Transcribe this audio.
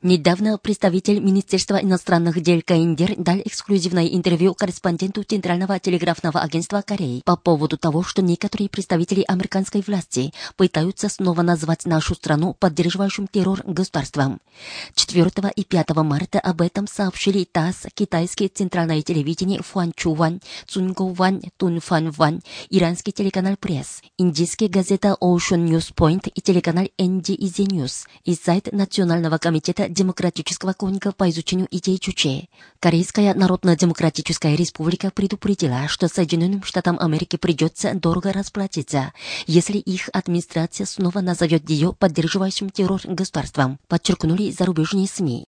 Недавно представитель Министерства иностранных дел КНДР дал эксклюзивное интервью корреспонденту Центрального телеграфного агентства Кореи по поводу того, что некоторые представители американской власти пытаются снова назвать нашу страну поддерживающим террор государством. 4 и 5 марта об этом сообщили ТАСС, китайское центральное телевидение Фуанчувань, Цунговань, Тунфанвань, иранский телеканал Пресс, индийская газета Ocean News Point и телеканал NDEZ News и сайт Национального комитета Демократического конника по изучению идей Чуче. Корейская Народно-демократическая республика предупредила, что Соединенным Штатам Америки придется дорого расплатиться, если их администрация снова назовет ее поддерживающим террор государством, подчеркнули зарубежные СМИ.